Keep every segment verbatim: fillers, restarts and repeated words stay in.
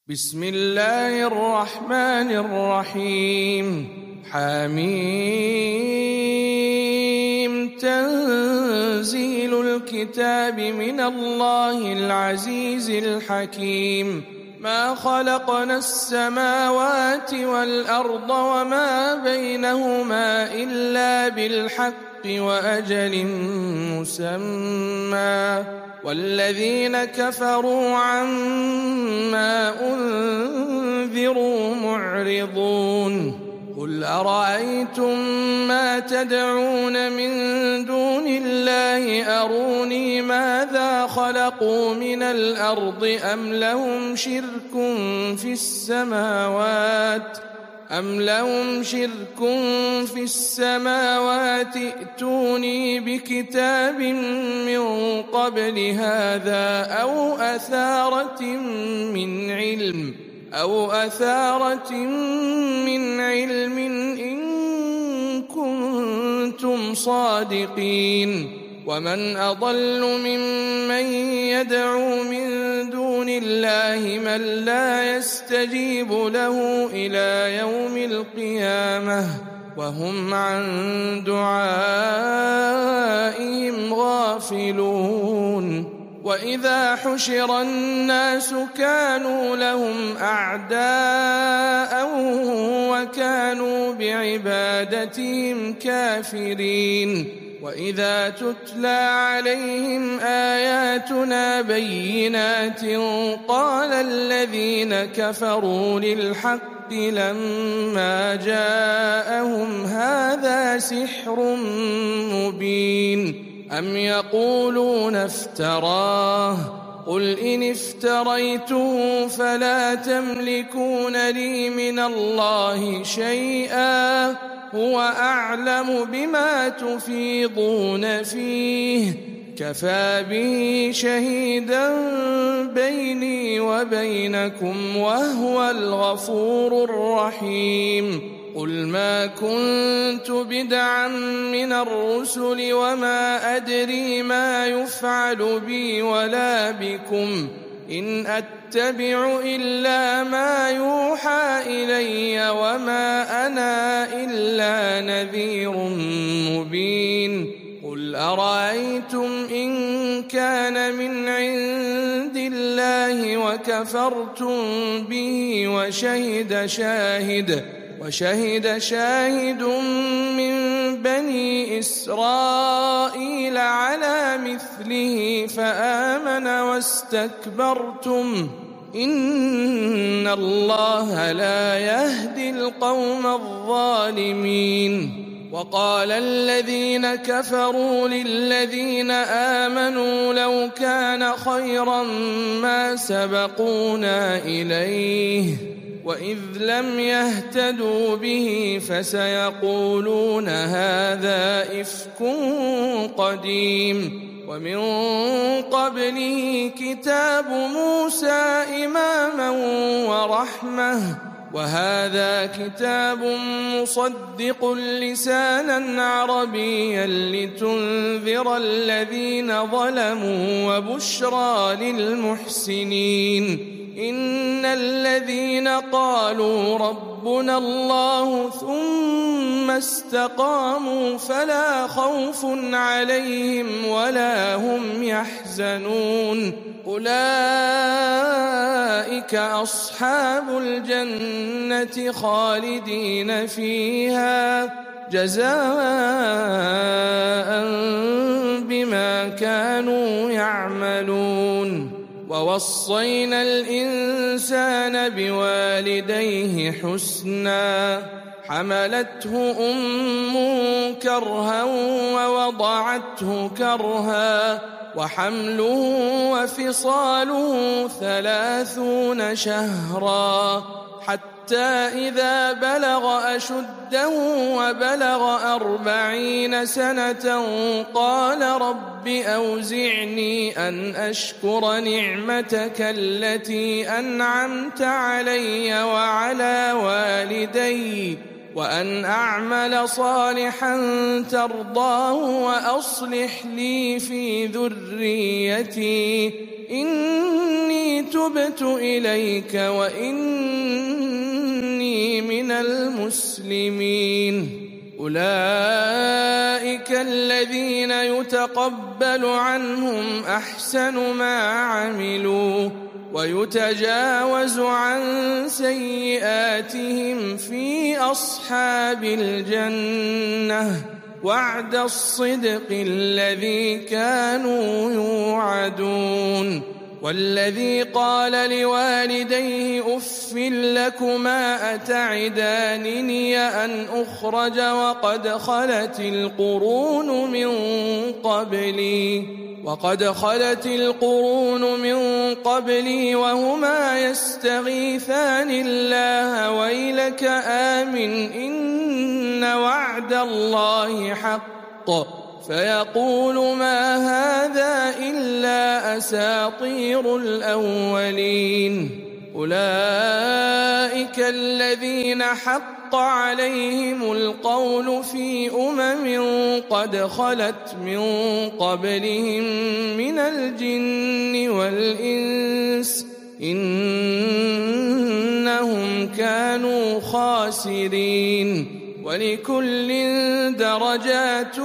بسم الله الرحمن الرحيم. حميم. تنزيل الكتاب من الله العزيز الحكيم. ما خلقنا السماوات والأرض وما بينهما إلا بالحق وأجل مسمى، والذين كفروا عما أنذروا معرضون. قل أرأيتم ما تدعون من دون الله أروني ماذا خلقوا من الأرض أم لهم شرك في السماوات أم لهم شرك في السماوات ائتوني بكتاب من قبل هذا أو أثارة من علم أو أثارة من علم إن كنتم صادقين. ومن أضل ممن يدعو من دون الله من لا يستجيب له إلى يوم القيامة وهم عن دعائهم غافلون. وإذا حشر الناس كانوا لهم أعداء وكانوا بعبادتهم كافرين. وإذا تتلى عليهم آياتنا بينات قال الذين كفروا للحق لما جاءهم هذا سحر مبين أم يقولون افتراه قل إن افتريته فلا تملكون لي من الله شيئا هو أعلم بما تفيضون فيه كفى به شهيدا بيني وبينكم وهو الغفور الرحيم. قل ما كنت بدعا من الرسل وما أدري ما يفعل بي ولا بكم إن أتبع إلا ما يوحى إلي وما أنا إلا نذير مبين. قل أرأيتم إن كان من عند الله وكفرتم به وشهد شاهد وشهد شاهد من بني إسرائيل على مثله فآمن واستكبرتم إن الله لا يهدي القوم الظالمين. وقال الذين كفروا للذين آمنوا لو كان خيرا ما سبقونا إليه وإذ لم يهتدوا به فسيقولون هذا إفك قديم. ومن قبله كتاب موسى إماما ورحمة وهذا كتاب مصدق لسانا عربيا لتنذر الذين ظلموا وبشرى للمحسنين. إن الذين قالوا ربنا الله ثم استقاموا فلا خوف عليهم ولا هم يحزنون أولئك أصحاب الجنة خالدين فيها جزاء بما كانوا يعملون. ووصينا الإنسان بوالديه حسنا حملته أمه كرها ووضعته كرها وحمله وفصاله ثلاثون شهرا حتى إذا بلغ أشده وبلغ أربعين سنة قال رب أوزعني أن أشكر نعمتك التي أنعمت علي وعلى والدي وأن أعمل صالحا ترضاه وأصلح لي في ذريتي إني تبت إليك وإني من المسلمين. أولئك الذين يتقبل عنهم أحسن ما عملوا ويتجاوز عن سيئاتهم في أصحاب الجنة وعد الصدق الذي كانوا يوعدون. والذي قال لوالديه أف لكما أتعدانني أن أخرج وقد خلت القرون من قبلي وقد خلت القرون من قبلي وهما يستغيثان الله ويلك آمن إن وعد الله حق فيقول ما هذا إلا أساطير الأولين. أولئك الذين حق عليهم القول في أمم قد خلت من قبلهم من الجن والإنس إنهم كانوا خاسرين. ولكل درجات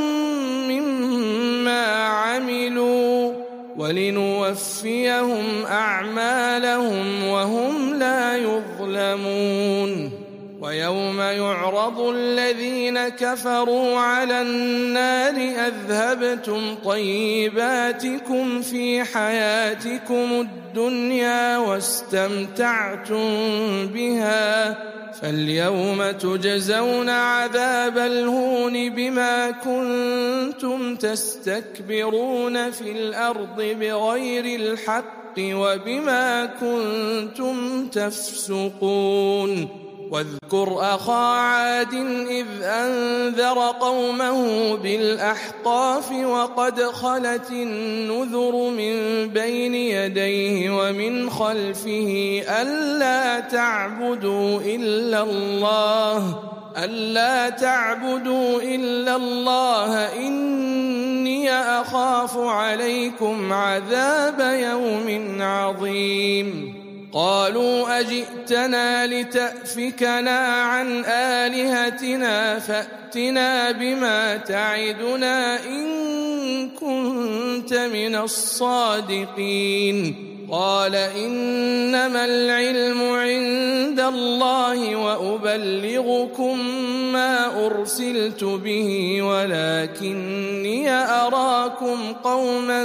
مما عملوا ولنوفيهم أعمالهم وهم لا يظلمون. ويوم يعرض الذين كفروا على النار أذهبتم طيباتكم في حياتكم الدنيا واستمتعتم بها فاليوم تجزون عذاب الهون بما كنتم تستكبرون في الأرض بغير الحق وبما كنتم تفسقون. واذكر أخا عاد إذ أنذر قومه بالأحقاف وقد خلت النذر من بين يديه ومن خلفه ألا تعبدوا إلا الله ألا تعبدوا إلا الله إني أخاف عليكم عذاب يوم عظيم. قالوا أجئتنا لتأفكنا عن آلهتنا فأتنا بما تعدنا إن كنت من الصادقين. قال إنما العلم عند الله وأبلغكم ما أرسلت به ولكني أراكم قوما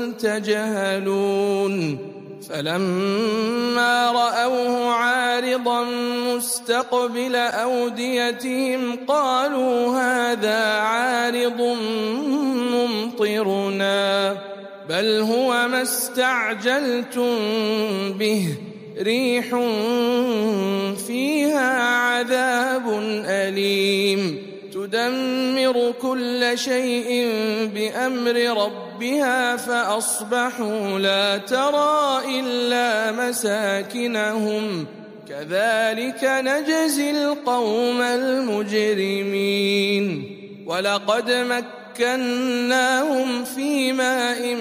تجهلون. فلما رأوه عارضا مستقبل أوديتهم قالوا هذا عارض ممطرنا بل هو ما استعجلتم به ريح فيها عذاب أليم تدمر كل شيء بأمر ربها فأصبحوا لا ترى إلا مساكنهم كذلك نجزي القوم المجرمين. ولقد مكناهم في ماء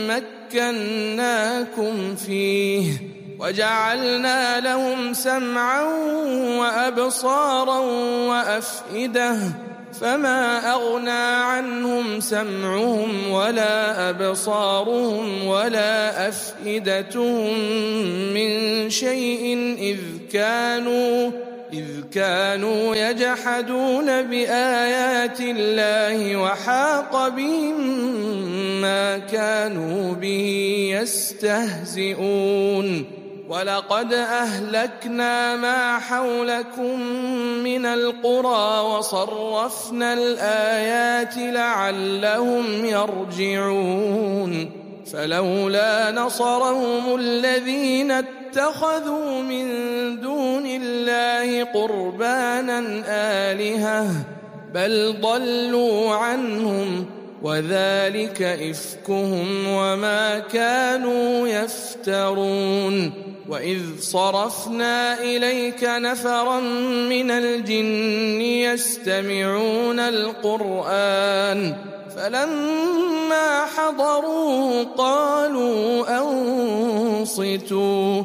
مكناكم فيه وجعلنا لهم سمعا وأبصارا وأفئدة فما أغنى عنهم سمعهم ولا أبصارهم ولا أفئدتهم من شيء إذ كانوا إذ كانوا يجحدون بآيات الله وحاق بهم ما كانوا به يستهزئون. ولقد أهلكنا ما حولكم من القرى وصرفنا الآيات لعلهم يرجعون. فلولا نصرهم الذين اتخذوا من دون الله قربانا آلهة بل ضلوا عنهم وذلك إفكهم وما كانوا يفترون. وإذ صرفنا إليك نفرا من الجن يستمعون القرآن فلما حضروه قالوا أنصتوا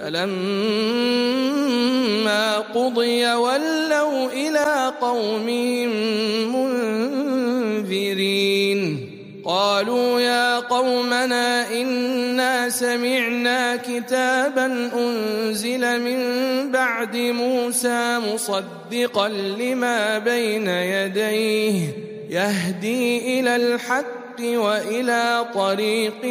فلما قضي ولوا إلى قومهم منذرين قالوا يا قومنا إنا سمعنا كتابا أنزل من بعد موسى مصدقا لما بين يديه يهدي إلى الحق وإلى طريق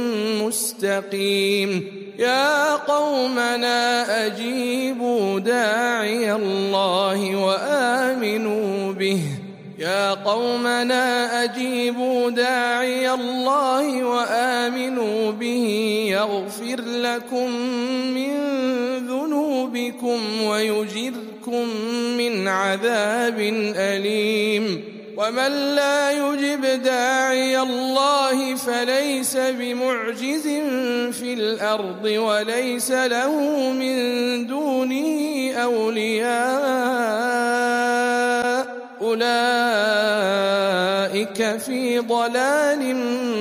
مستقيم يا قومنا أجيبوا داعي الله وآمنوا به يا قومنا أجيبوا داعي الله وآمنوا به يغفر لكم من ذنوبكم ويجركم من عذاب أليم ومن لا يجب داعي الله فليس بمعجز في الأرض وليس له من دونه أولياء أولئك في ضلال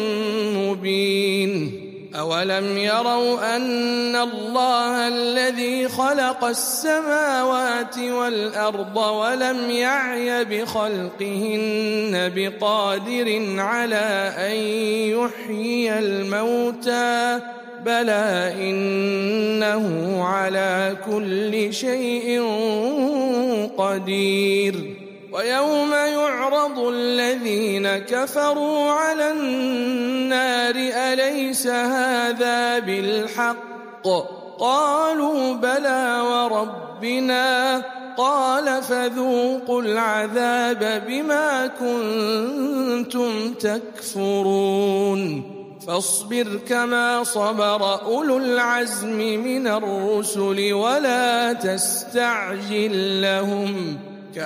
مبين أولم يروا أن الله الذي خلق السماوات والأرض ولم يعي بخلقهن بقادر على أن يحيي الموتى بلى إنه على كل شيء قدير ويوم يعرض الذين كفروا على النار أليس هذا بالحق قالوا بلى وربنا قال فذوقوا العذاب بما كنتم تكفرون فاصبر كما صبر أولو العزم من الرسل ولا تستعجل لهم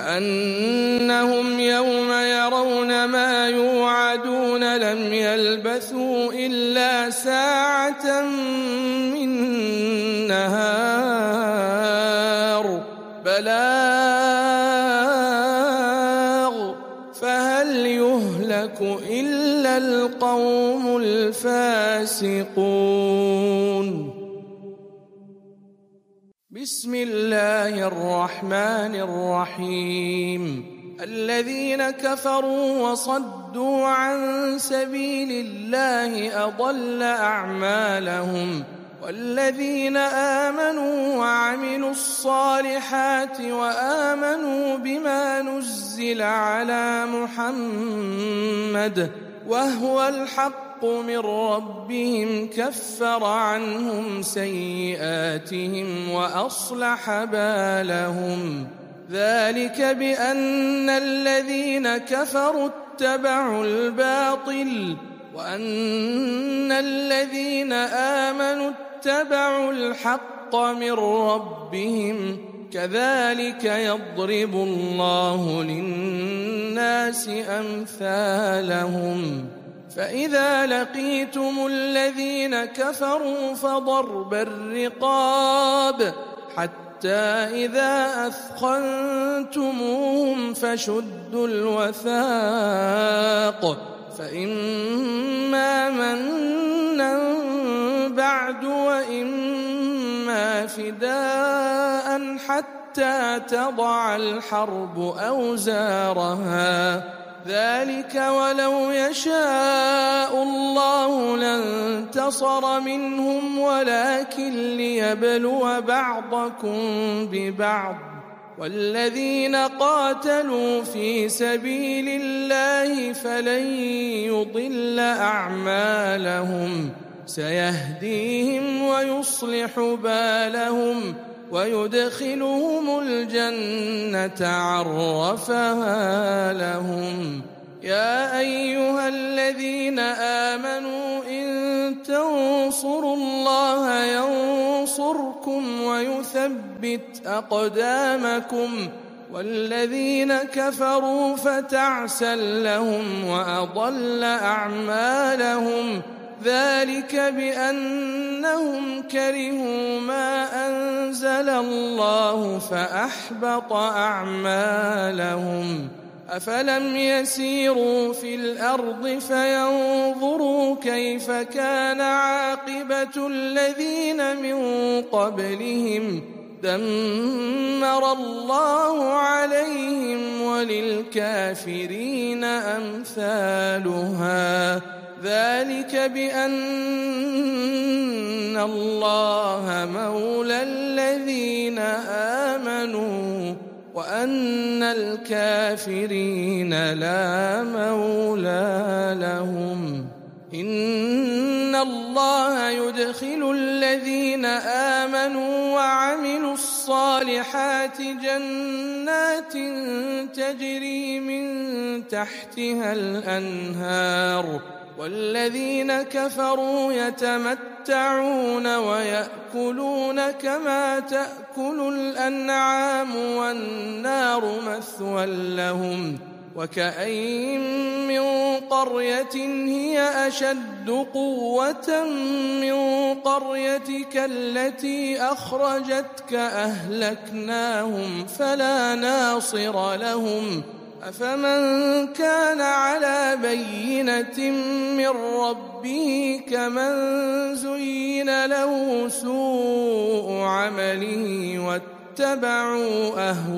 كأنهم يوم يرون ما يوعدون لم يلبثوا إلا ساعة من نهار بلاغ فهل يهلك إلا القوم الفاسقون بسم الله الرحمن الرحيم الذين كفروا وصدوا عن سبيل الله أضل أعمالهم والذين آمنوا وعملوا الصالحات وآمنوا بما نزل على محمد وهو الحق من ربهم كفر عنهم سيئاتهم وأصلح بالهم ذلك بأن الذين كفروا اتبعوا الباطل وأن الذين آمنوا اتبعوا الحق من ربهم كذلك يضرب الله للناس أمثالهم فإذا لقيتم الذين كفروا فضرب الرقاب حتى إذا أثخنتموهم فشدوا الوثاق فإما منا بعد وإما فداء حتى تضع الحرب أوزارها ذلك ولو يشاء الله لانتصر منهم ولكن ليبلو بعضكم ببعض والذين قاتلوا في سبيل الله فلن يضل أعمالهم سيهديهم ويصلح بالهم ويدخلهم الجنة عرفها لهم يا أيها الذين آمنوا إن تنصروا الله ينصركم ويثبت أقدامكم والذين كفروا فتعسا لهم وأضل أعمالهم ذلك بأنهم كرهوا ما أنزل الله فأحبط أعمالهم أفلم يسيروا في الأرض فينظروا كيف كان عاقبة الذين من قبلهم دمر الله عليهم وللكافرين أمثالها ذلك بأن الله مولى الذين آمنوا وأن الكافرين لا مولى لهم إن الله يدخل الذين آمنوا وعملوا الصالحات جنات تجري من تحتها الأنهار والذين كفروا يتمتعون ويأكلون كما تأكل الأنعام والنار مثوى لهم وكأين من قرية هي أشد قوة من قريتك التي أخرجتك أهلكناهم فلا ناصر لهم أفمن كان على بينة من ربه كمن زين له سوء عمله واتبعوا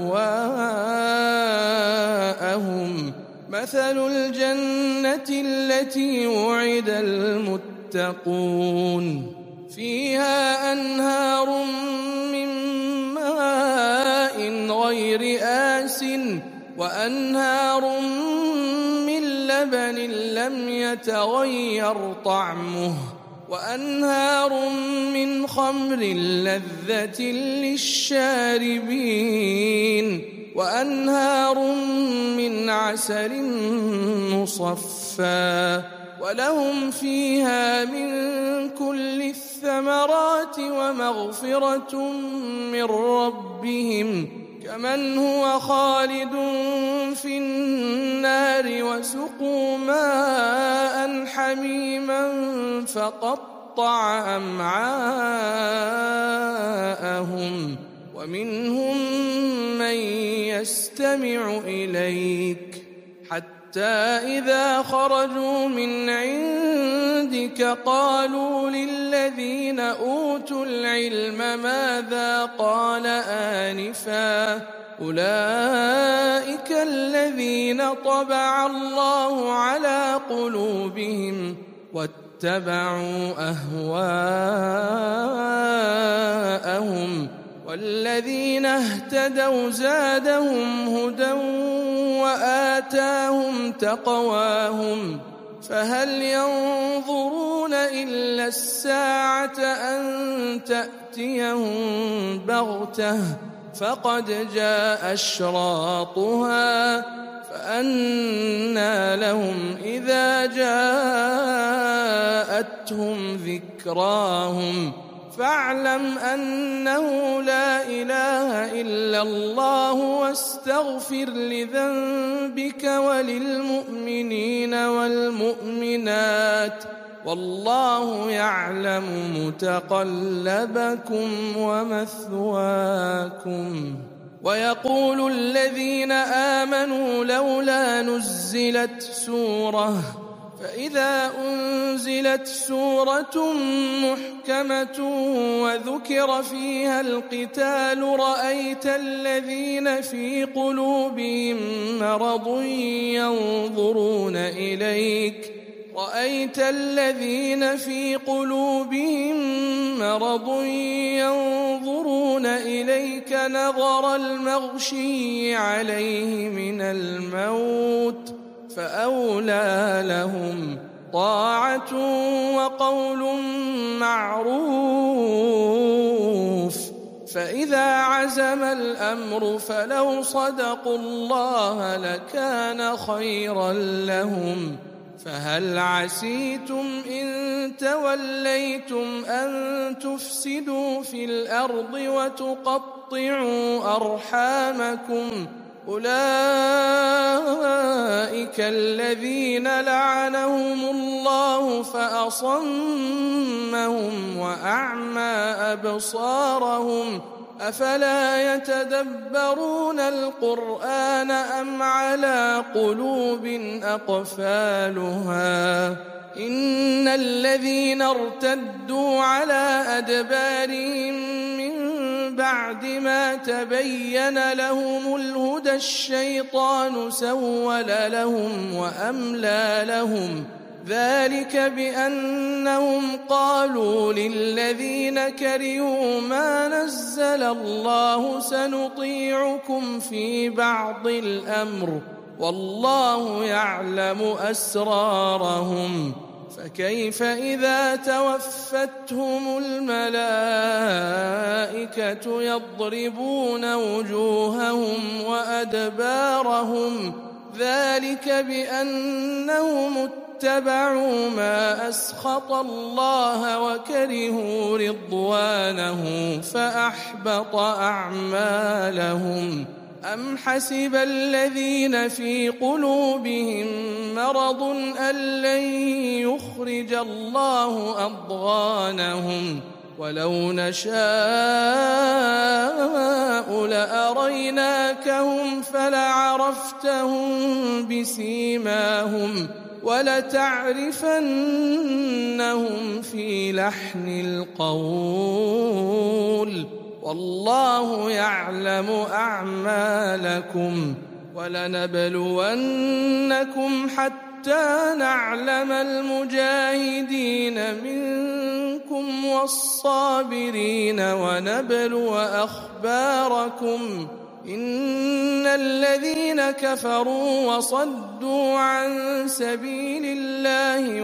أهواءهم مثل الجنة التي وعد المتقون فيها أنهار من ماء غير آسٍ وأنهار من لبن لم يتغير طعمه وأنهار من خمر لذة للشاربين وأنهار من عسل مصفى ولهم فيها من كل الثمرات ومغفرة من ربهم كمن هو خالد في النار وسقوا ماء حميما فقطع أمعاءهم ومنهم من يستمع إليك حتى إذا خرجوا من عندك قالوا للذين أوتوا العلم ماذا قال آنفا أولئك الذين طبع الله على قلوبهم واتبعوا أهواءهم والذين اهتدوا زادهم هدى وآتاهم تقواهم فهل ينظرون إلا الساعة أن تأتيهم بغتة فقد جاء أشراطها فأنى لهم إذا جاءتهم ذكراهم فاعلم أنه لا إله إلا الله واستغفر لذنبك وللمؤمنين والمؤمنات والله يعلم متقلبكم ومثواكم ويقول الذين آمنوا لولا نزلت سورة فإذا أنزلت سورة محكمة وذكر فيها القتال رأيت الذين في قلوبهم مرض ينظرون إليك رأيت الذين في قلوبهم مرض ينظرون إليك نظر المغشي عليه من الموت فأولى لهم طاعة وقول معروف فإذا عزم الأمر فلو صدقوا الله لكان خيرا لهم فهل عسيتم إن توليتم أن تفسدوا في الأرض وتقطعوا أرحامكم أولئك الذين لعنهم الله فأصمهم وأعمى أبصارهم أفلا يتدبرون القرآن أم على قلوب أقفالها إن الذين ارتدوا على أدبارهم من بعد ما تبين لهم الهدى الشيطان سول لهم وأملى لهم ذلك بأنهم قالوا للذين كرهوا ما نزل الله سنطيعكم في بعض الأمر والله يعلم أسرارهم فكيف إذا توفتهم الملائكة يضربون وجوههم وأدبارهم ذلك بأنهم اتبعوا ما أسخط الله وكرهوا رضوانه فأحبط أعمالهم أم حسب الذين في قلوبهم مرض أن لن يخرج الله أضغانهم ولو نشاء لأريناكهم فلعرفتهم بسيماهم ولتعرفنهم في لحن القول والله يعلم أعمالكم ولنبلونكم حتى نعلم المجاهدين منكم والصابرين ونبلو أخباركم إن الذين كفروا وصدوا عن سبيل الله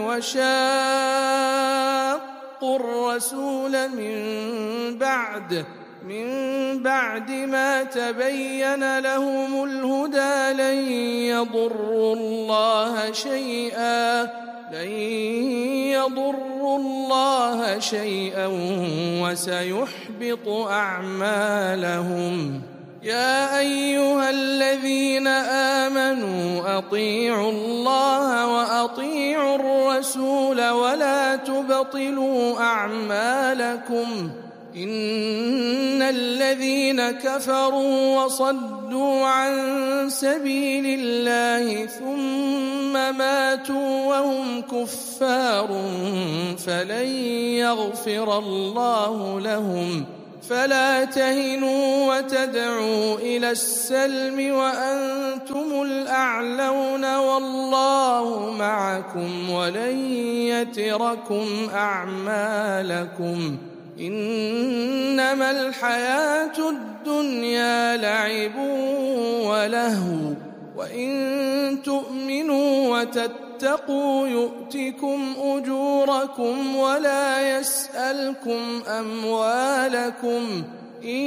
وشاقوا الرسول من بعد من بعد ما تبين لهم الهدى لن يضروا الله شيئا لن يضروا الله شيئا وسيحبط أعمالهم يا أيها الذين آمنوا أطيعوا الله وأطيعوا الرسول ولا تبطلوا أعمالكم إن الذين كفروا وصدوا عن سبيل الله ثم ماتوا وهم كفار فلن يغفر الله لهم فلا تهنوا وتدعوا إلى السلم وأنتم الأعلون والله معكم ولن يتركم أعمالكم إنما الحياة الدنيا لعب ولهو وإن تؤمنوا وتتقوا يؤتكم أجوركم ولا يسألكم أموالكم إن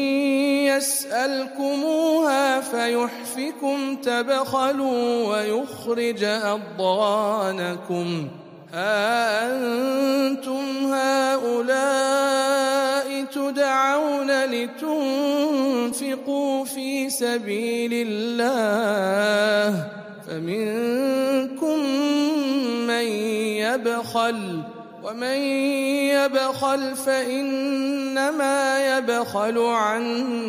يسألكموها فيحفكم تبخلوا ويخرج أضغانكم ها أنتم هؤلاء تدعون لتنفقوا في سبيل الله فمنكم من يبخل ومن يبخل فإنما يبخل عن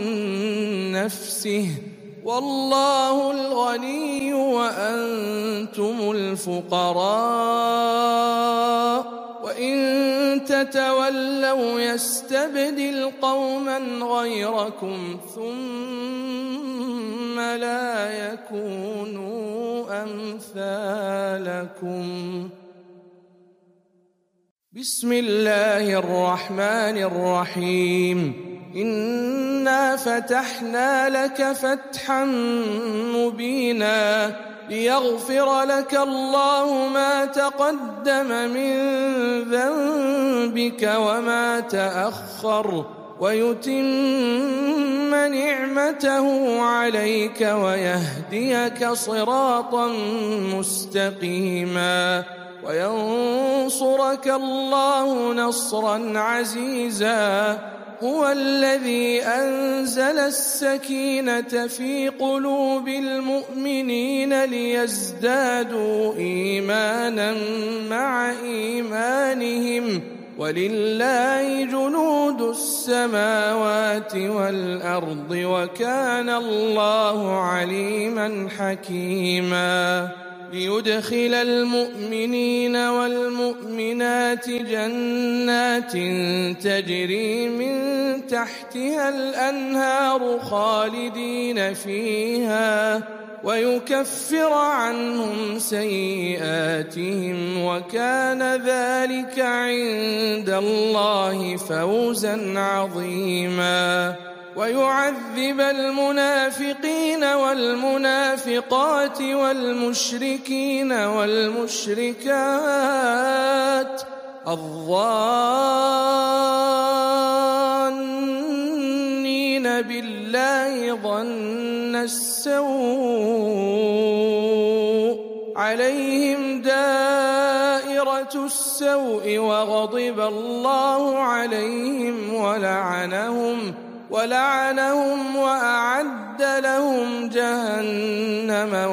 نفسه والله الغني وأنتم الفقراء وإن تتولوا يستبدل قوما غيركم ثم لا يكونوا أمثالكم بسم الله الرحمن الرحيم إنا فتحنا لك فتحا مبينا ليغفر لك الله ما تقدم من ذنبك وما تأخر ويتم نعمته عليك ويهديك صراطا مستقيما وينصرك الله نصرا عزيزا هو الذي أنزل السكينة في قلوب المؤمنين ليزدادوا إيمانا مع إيمانهم ولله جنود السماوات والأرض وكان الله عليما حكيما ليدخل المؤمنين والمؤمنات جنات تجري من تحتها الأنهار خالدين فيها ويكفر عنهم سيئاتهم وكان ذلك عند الله فوزا عظيما ويعذب المنافقين والمنافقات والمشركين والمشركات الظانين بالله ظن السوء عليهم دائرة السوء وغضب الله عليهم ولعنهم ولعنهم وأعد لهم جهنم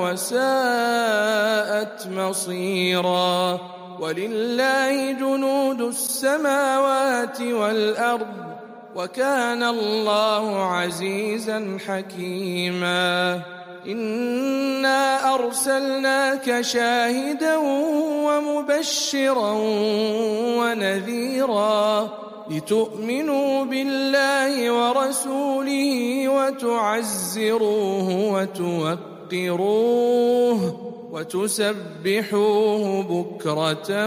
وساءت مصيرا ولله جنود السماوات والأرض وكان الله عزيزا حكيما إنا أرسلناك شاهدا ومبشرا ونذيرا لتؤمنوا بالله ورسوله وتعزروه وتوقروه وتسبحوه بكرة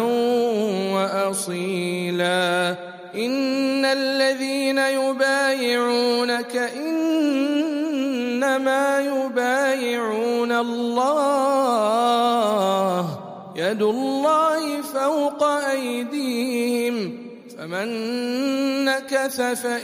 وأصيلا إن الذين يبايعونك إنما يبايعون الله يد الله فوق أيديهم فمن نكث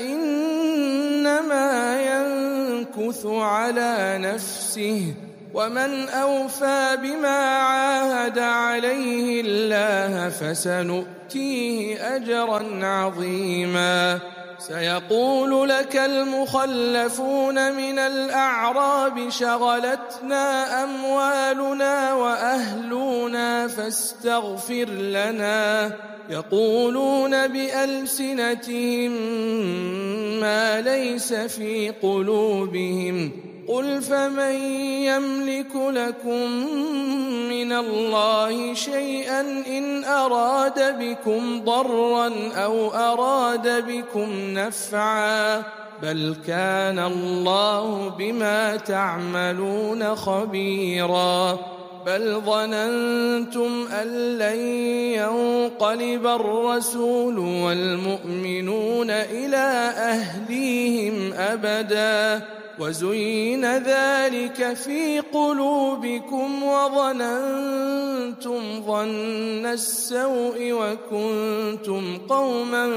فإنما ينكث على نفسه ومن أوفى بما عاهد عليه الله فسنؤتيه أجرا عظيما سيقول لك المخلفون من الأعراب شغلتنا أموالنا وأهلنا فاستغفر لنا يقولون بألسنتهم ما ليس في قلوبهم قل فمن يملك لكم من الله شيئا إن أراد بكم ضرا أو أراد بكم نفعا بل كان الله بما تعملون خبيرا بل ظننتم أن لن ينقلب الرسول والمؤمنون إلى أهليهم أبدا وزين ذلك في قلوبكم وظننتم ظن السوء وكنتم قوما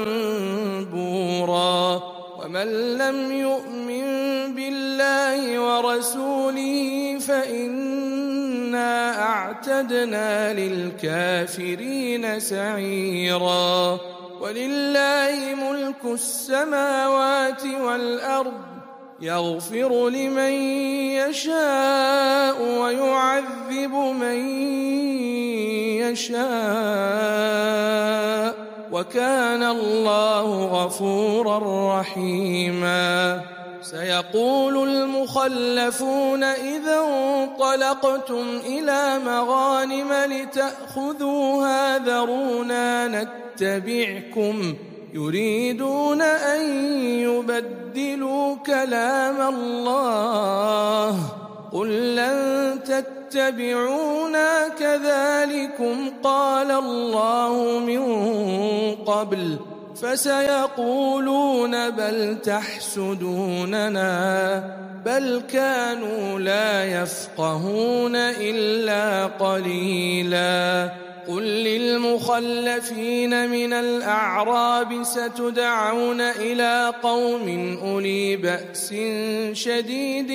بورا ومن لم يؤمن بالله ورسوله فإنا أعتدنا للكافرين سعيرا ولله ملك السماوات والأرض يغفر لمن يشاء ويعذب من يشاء وكان الله غفورا رحيما سيقول المخلفون إذا انطلقتم إلى مغانم لتأخذوها ذرونا نتبعكم يريدون أن يبدلوا كلام الله قل لن تتبعونا كذلكم قال الله من قبل فسيقولون بل تحسدوننا بل كانوا لا يفقهون إلا قليلا قل للمخلفين من الأعراب ستدعون إلى قوم أولي بأس شديد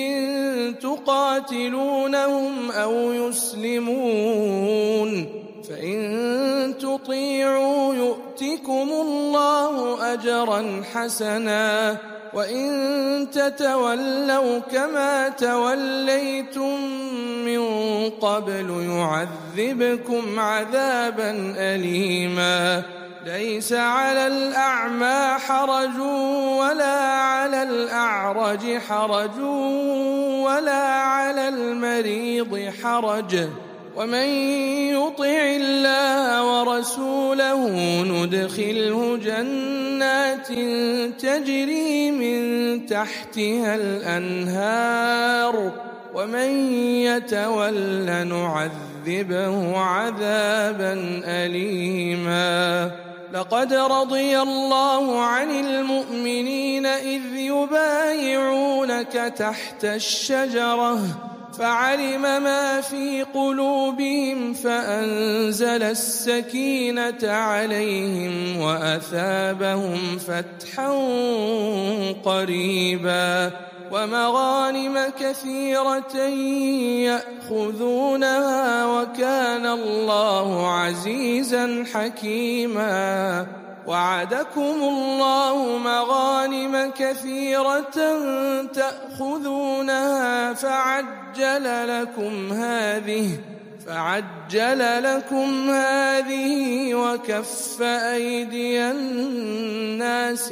تقاتلونهم أو يسلمون فإن تطيعوا يؤتكم الله أجرا حسنا وإن تتولوا كما توليتم من قبل يعذبكم عذابا أليما ليس على الأعمى حرج ولا على الأعرج حرج ولا على المريض حرج ومن يطع الله ورسوله ندخله جنات تجري من تحتها الأنهار ومن يتول نعذبه عذابا أليما لقد رضي الله عن المؤمنين إذ يبايعونك تحت الشجرة فعلم ما في قلوبهم فأنزل السكينة عليهم وأثابهم فتحا قريبا ومغانم كثيرة يأخذونها وكان الله عزيزا حكيما وعدكم الله مغانم كثيرة تأخذونها فعجل لكم هذه فعجل لكم هذه وكف أيدي الناس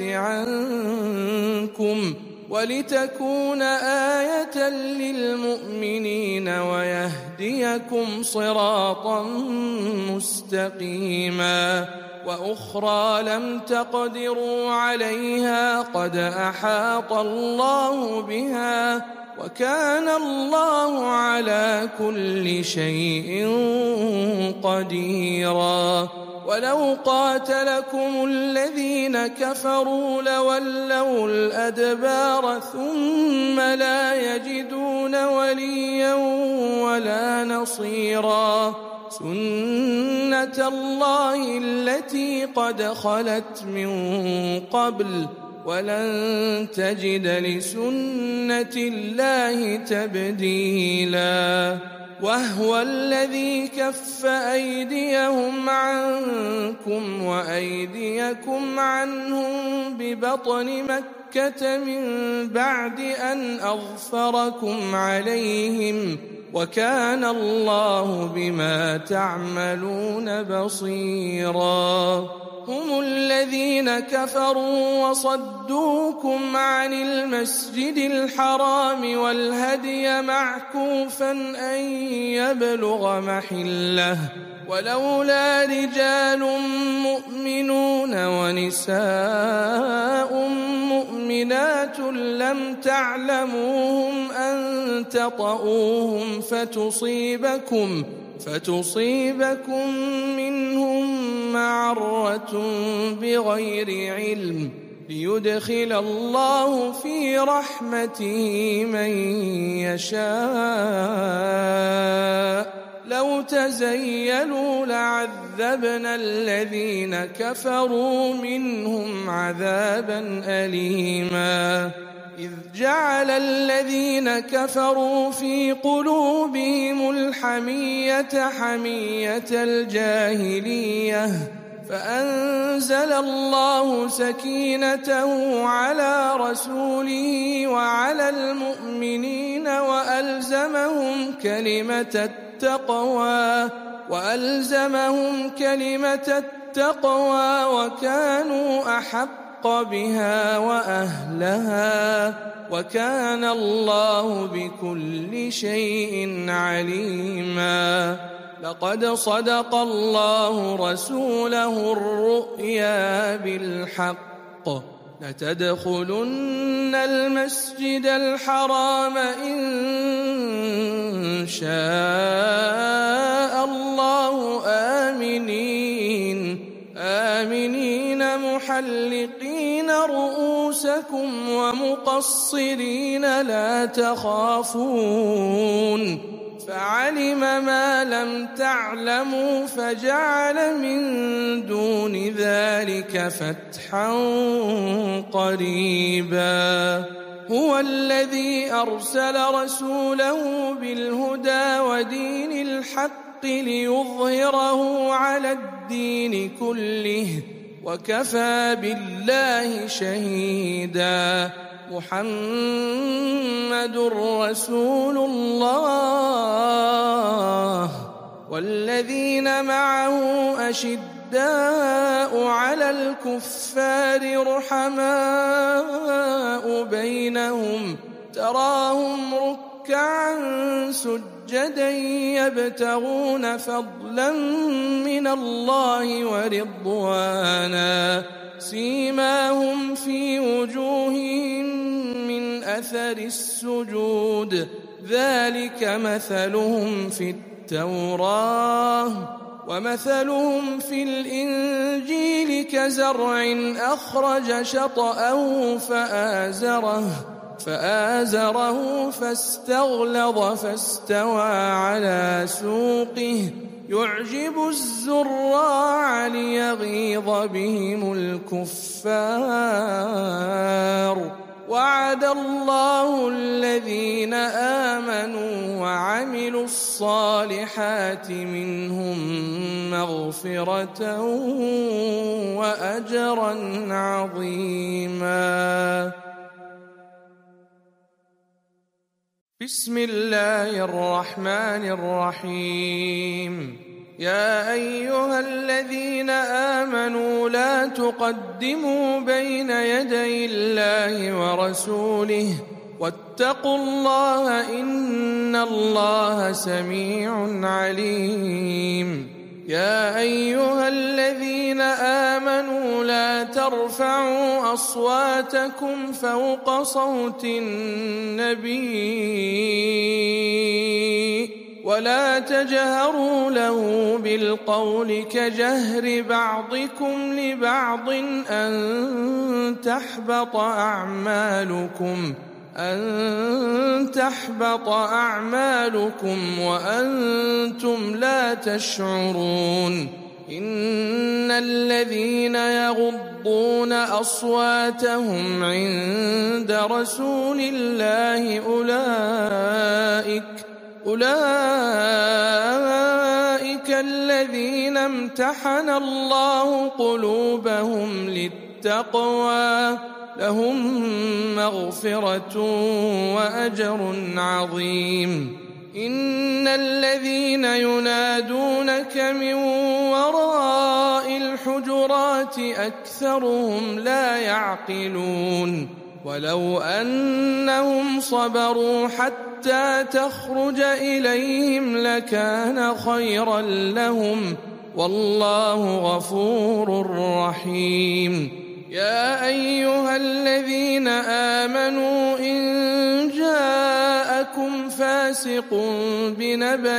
عنكم ولتكون آية للمؤمنين ويهديكم صراطا مستقيما وأخرى لم تقدروا عليها قد أحاط الله بها وكان الله على كل شيء قديرا ولو قاتلكم الذين كفروا لولوا الأدبار ثم لا يجدون وليا ولا نصيرا سنة الله التي قد خلت من قبل ولن تجد لسنة الله تبديلا وهو الذي كف أيديهم عنكم وأيديكم عنهم ببطن مكة من بعد أن أظفركم عليهم وكان الله بما تعملون بصيرا هم الذين كفروا وصدوكم عن المسجد الحرام والهدي معكوفا أن يبلغ محله ولولا رجال مؤمنون ونساء مؤمنات لم تعلموهم أن تطؤوهم فتصيبكم فتصيبكم منهم معرة بغير علم ليدخل الله في رحمته من يشاء لو تزيلوا لعذبنا الذين كفروا منهم عذابا أليما إذ جعل الذين كفروا في قلوبهم الحمية حمية الجاهلية فأنزل الله سكينته على رسوله وعلى المؤمنين وألزمهم كلمة التقوى وألزمهم كلمة التقوى وكانوا أحق بها وأهلها وكان الله بكل شيء عليما لقد صدق الله رسوله الرؤيا بالحق لتدخلن المسجد الحرام إن شاء الله آمنين آمنين محلقين رؤوسكم ومقصرين لا تخافون فعلم ما لم تعلموا فجعل من دون ذلك فتحا قريبا هو الذي أرسل رسوله بالهدى ودين الحق ليظهره على الدين كله وكفى بالله شهيدا محمد رسول الله والذين معه أشداء أشداء على الكفار رحماء بينهم تراهم ركعا سجدا يبتغون فضلا من الله ورضوانا سيماهم في وجوههم من أثر السجود ذلك مثلهم في التوراة ومثلهم في الإنجيل كزرع أخرج شطأه فآزره فآزره فاستغلظ فاستوى على سوقه يعجب الزراع ليغيظ بهم الكفار وعد الله الذين آمنوا وعملوا الصالحات منهم مغفرة وأجرا عظيما. بسم الله الرحمن الرحيم. يا أيها الذين آمنوا لا تقدموا بين يدي الله ورسوله واتقوا الله إن الله سميع عليم. يا أيها الذين آمنوا لا ترفعوا أصواتكم فوق صوت النبي ولا تجهروا له بالقول كجهر بعضكم لبعض أن تحبط أعمالكم أن تحبط أعمالكم وأنتم لا تشعرون. إن الذين يغضون أصواتهم عند رسول الله أولئك أولئك الذين امتحن الله قلوبهم للتقوى لهم مغفرة وأجر عظيم. إن الذين ينادونك من وراء الحجرات أكثرهم لا يعقلون. ولو أنهم صبروا حتى تخرج إليهم لكان خيرا لهم والله غفور رحيم. يا أيها الذين آمنوا إن جاءكم فاسق بنبأ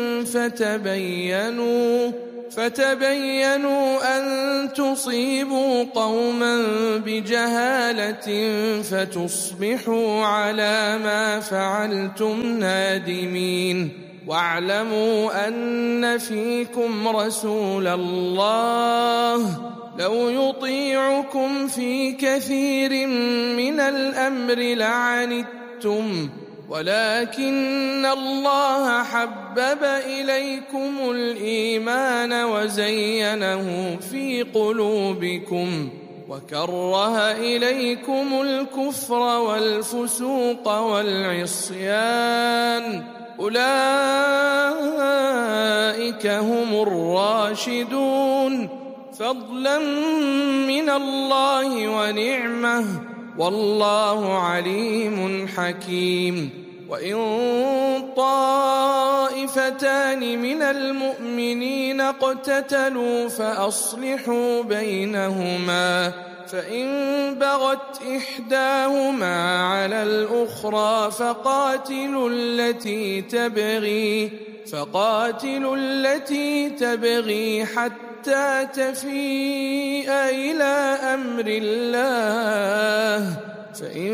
فتبينوا فتبينوا أن تصيبوا قوما بجهالة فتصبحوا على ما فعلتم نادمين. واعلموا أن فيكم رسول الله لو يطيعكم في كثير من الأمر لعنتم ولكن الله حبب إليكم الإيمان وزينه في قلوبكم وكره إليكم الكفر والفسوق والعصيان أولئك هم الراشدون فضلا من الله ونعمة والله عليم حكيم. وإن طائفتان من المؤمنين اقتتلوا فأصلحوا بينهما فإن بغت إحداهما على الأخرى فقاتلوا التي تبغي فقاتلوا التي تبغي حتى تفيء إلى أمر الله فإن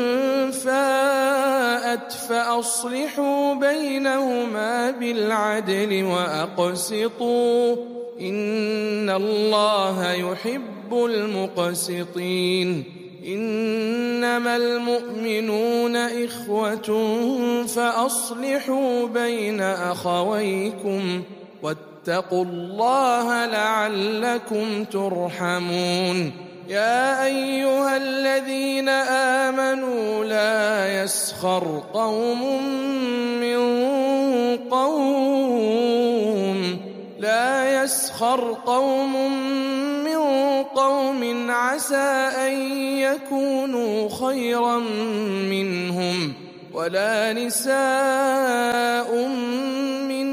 فاءت فأصلحوا بينهما بالعدل وأقسطوا إن الله يحب المقسطين. إنما المؤمنون إخوة فأصلحوا بين أخويكم واتقوا الله لعلكم ترحمون. يا أيها الذين آمنوا لا يسخر قوم من قوم لا يسخر يسخر قوم من قوم عسى أن يكونوا خيرا منهم ولا نساء من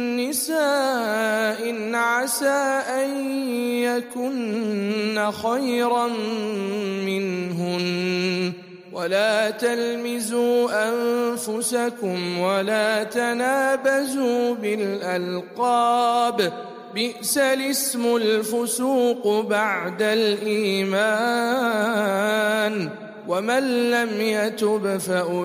نساء عسى أن يكن خيرا منهن ولا تلمزوا أنفسكم ولا تنابزوا بالألقاب بئس الاسم الفسوق بعد الإيمان ومن لم يتب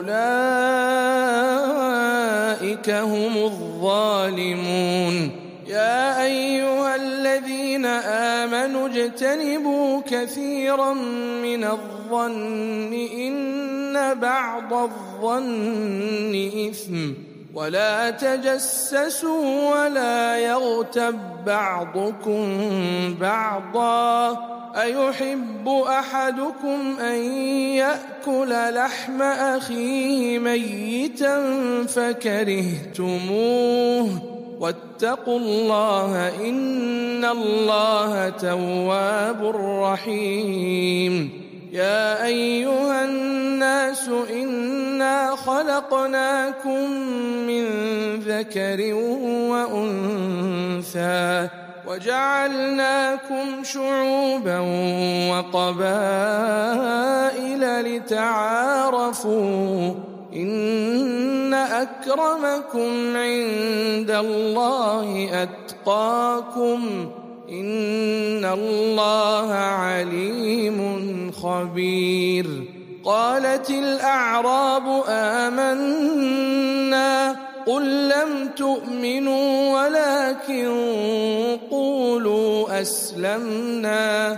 فأولئك هم الظالمون يا أيها الذين آمنوا اجتنبوا كثيرا من الظن إن بعض الظن إثم ولا تجسسوا ولا يغتب بعضكم بعضا أيحب أحدكم أن يأكل لحم أخيه ميتا فكرهتموه واتقوا الله إن الله تواب رحيم يا أيها الناس إنا خلقناكم من ذكر وأنثى وجعلناكم شعوبا وقبائل لتعارفوا إن أكرمكم عند الله أتقاكم إن الله عليم خبير قالت الأعراب آمنا قل لم تؤمنوا ولكن قولوا أسلمنا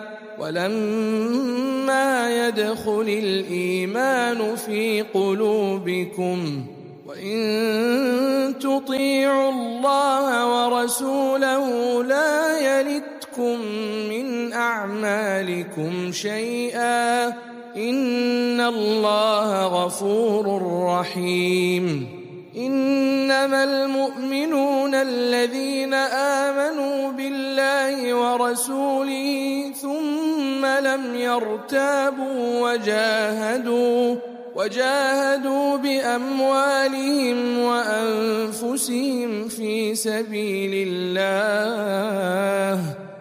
ولما يدخل الإيمان في قلوبكم وإن تطيعوا الله ورسوله لا يلتكم من أعمالكم شيئا إن الله غفور رحيم إنما المؤمنون الذين آمنوا بالله ورسوله ثم لم يرتابوا وجاهدوا وجاهدوا بأموالهم وأنفسهم في سبيل الله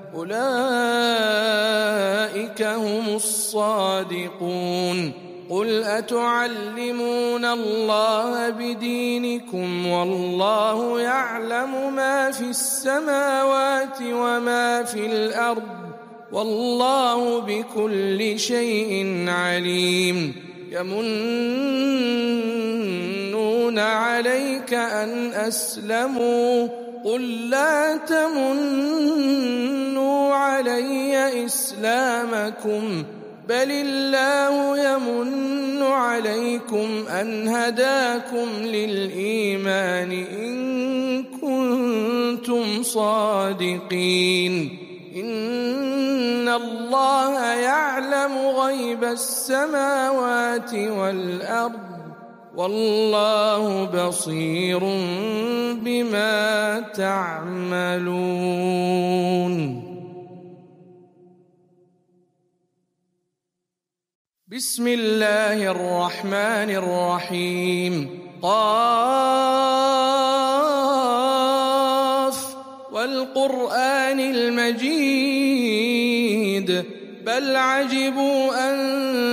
أولئك هم الصادقون قل أتعلمون الله بدينكم والله يعلم ما في السماوات وما في الأرض والله بكل شيء عليم يمنون عليك أن أسلموا قل لا تمنوا علي إسلامكم بل الله يمن عليكم أن هداكم للإيمان إن كنتم صادقين إن الله يعلم غيب السماوات والأرض والله بصير بما تعملون بسم الله الرحمن الرحيم قاف والقرآن المجيد بل عجبوا أن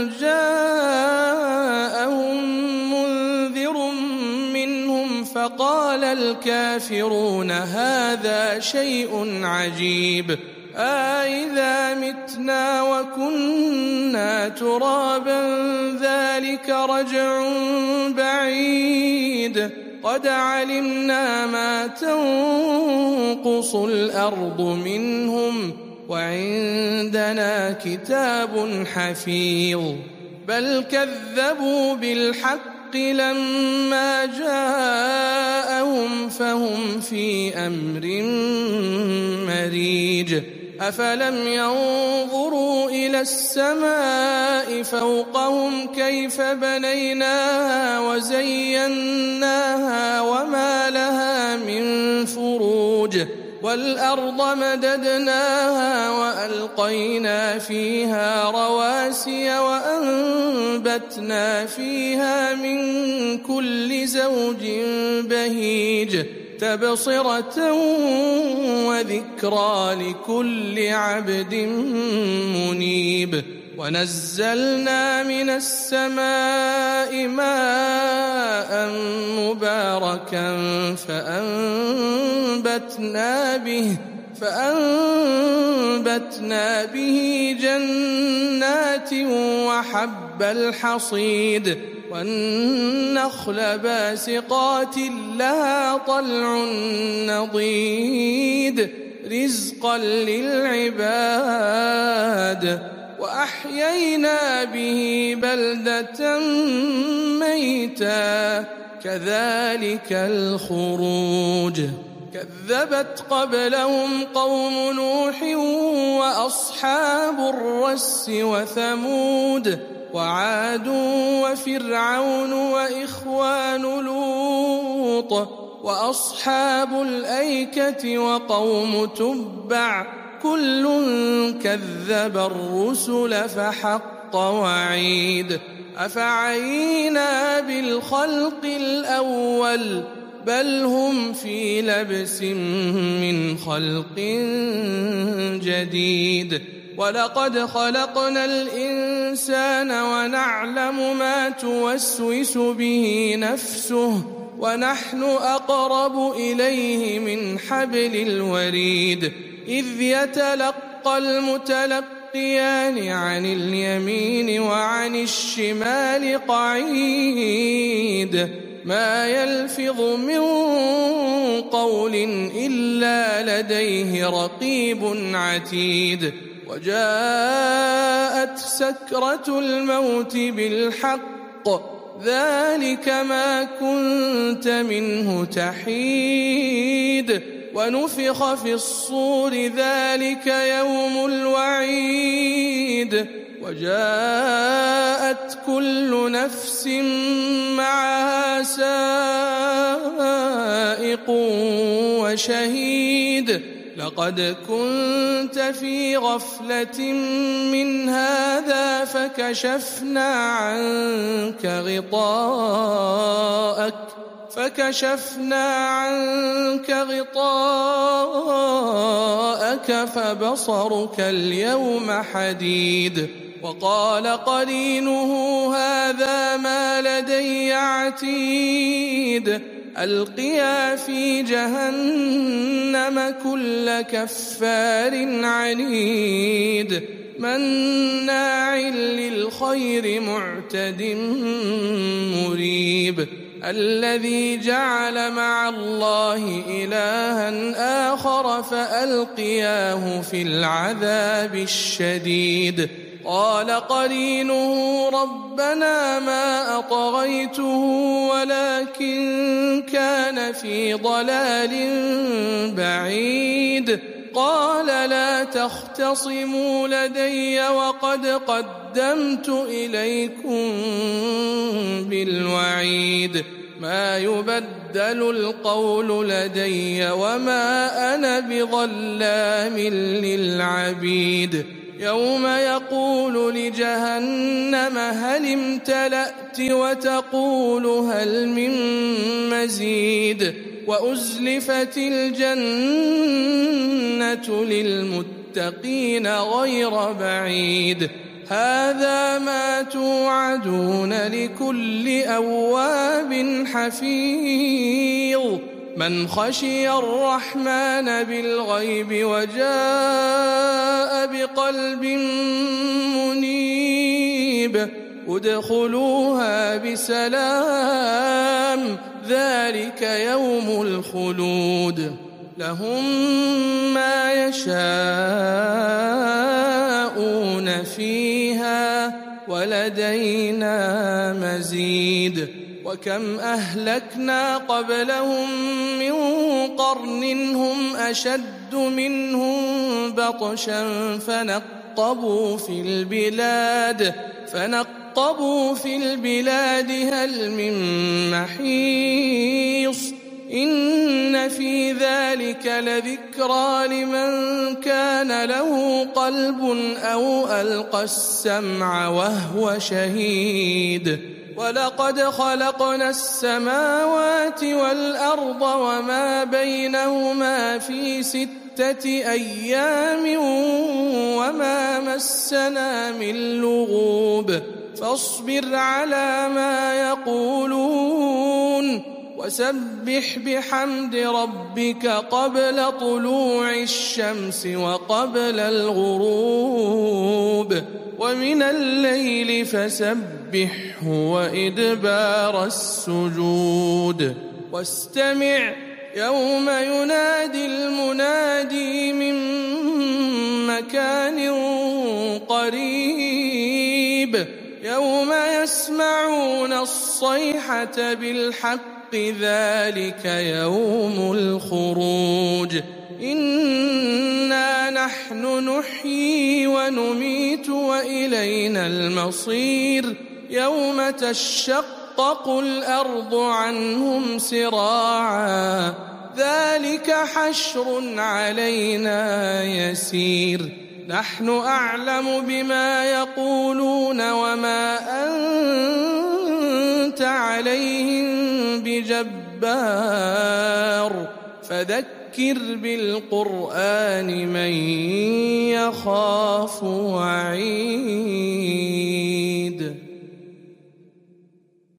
جاءهم منذر منهم فقال الكافرون هذا شيء عجيب أإذا متنا وكنا ترابا ذلك رجع بعيد قد علمنا ما تنقص الأرض منهم وعندنا كتاب حفيظ بل كذبوا بالحق لما جاءهم فهم في أمر مريج أفلم ينظروا إلى السماء فوقهم كيف بنيناها وزيناها وما لها من فروج والأرض مددناها وألقينا فيها رواسي وأنبتنا فيها من كل زوج بهيج تبصرة وذكرى لكل عبد منيب. ونزلنا من السماء ماء مباركا فأنبتنا به فأنبتنا به جنات وحب الحصيد والنخل باسقات لها طلع نضيد رزقا للعباد. وأحيينا به بلدة ميتا كذلك الخروج. كذبت قبلهم قوم نوح وأصحاب الرس وثمود وعاد وفرعون وإخوان لوط وأصحاب الأيكة وقوم تبع كل كذب الرسل فحق وعيد. أفعينا بالخلق الأول بل هم في لبس من خلق جديد. ولقد خلقنا الإنسان ونعلم ما توسوس به نفسه ونحن أقرب إليه من حبل الوريد. إذ يتلقى المتلقيان عن اليمين وعن الشمال قعيد ما يلفظ من قول إلا لديه رقيب عتيد. وجاءت سكرة الموت بالحق ذلك ما كنت منه تحيد. ونفخ في الصور ذلك يوم الوعيد. وجاءت كل نفس معها سائق وشهيد. لقد كنت في غفلة من هذا فكشفنا عنك غطاءك فكشفنا عنك غطاءك فبصرك اليوم حديد. وقال قرينه هذا ما لدي عتيد. ألقيا في جهنم كل كفار عنيد مناع للخير معتد مريب. الذي جعل مع الله إلها آخر فألقياه في العذاب الشديد. قال قرينه ربنا ما أطغيته ولكن كان في ضلال بعيد. قال لا تختصموا لدي وقد قدمت إليكم بالوعيد. ما يبدل القول لدي وما أنا بظلام للعبيد. يوم يقول لجهنم هل امتلأت وتقول هل من مزيد. وأزلفت الجنة للمتقين غير بعيد. هذا ما توعدون لكل أواب حفيظ. من خشي الرحمن بالغيب وجاء بقلب منيب ادخلوها بسلام ذلك يوم الخلود. لهم ما يشاءون فيها ولدينا مزيد. وكم أهلكنا قبلهم من قرن هم أشد منهم بطشا فنقبوا في البلاد فنقبوا في البلاد هل من محيص. إن إن في ذلك لذكرى لمن كان له قلب أو ألقى السمع وهو شهيد ولقد خلقنا السماوات والأرض وما بينهما في ستة أيام وما مسنا من لغوب فاصبر على ما يقولون وسبح بحمد ربك قبل طلوع الشمس وقبل الغروب ومن الليل فسبحه وإدبار السجود واستمع يوم ينادي المنادي من مكان قريب يوم يسمعون الصيحة بالحق ذلك يوم الخروج إنا نحن نحيي ونميت وإلينا المصير يوم تشقق الأرض عنهم سراعا ذلك حشر علينا يسير نحن أعلم بما يقولون وما أنت عليهم بجبار فذكر بالقرآن من يخاف وعيد.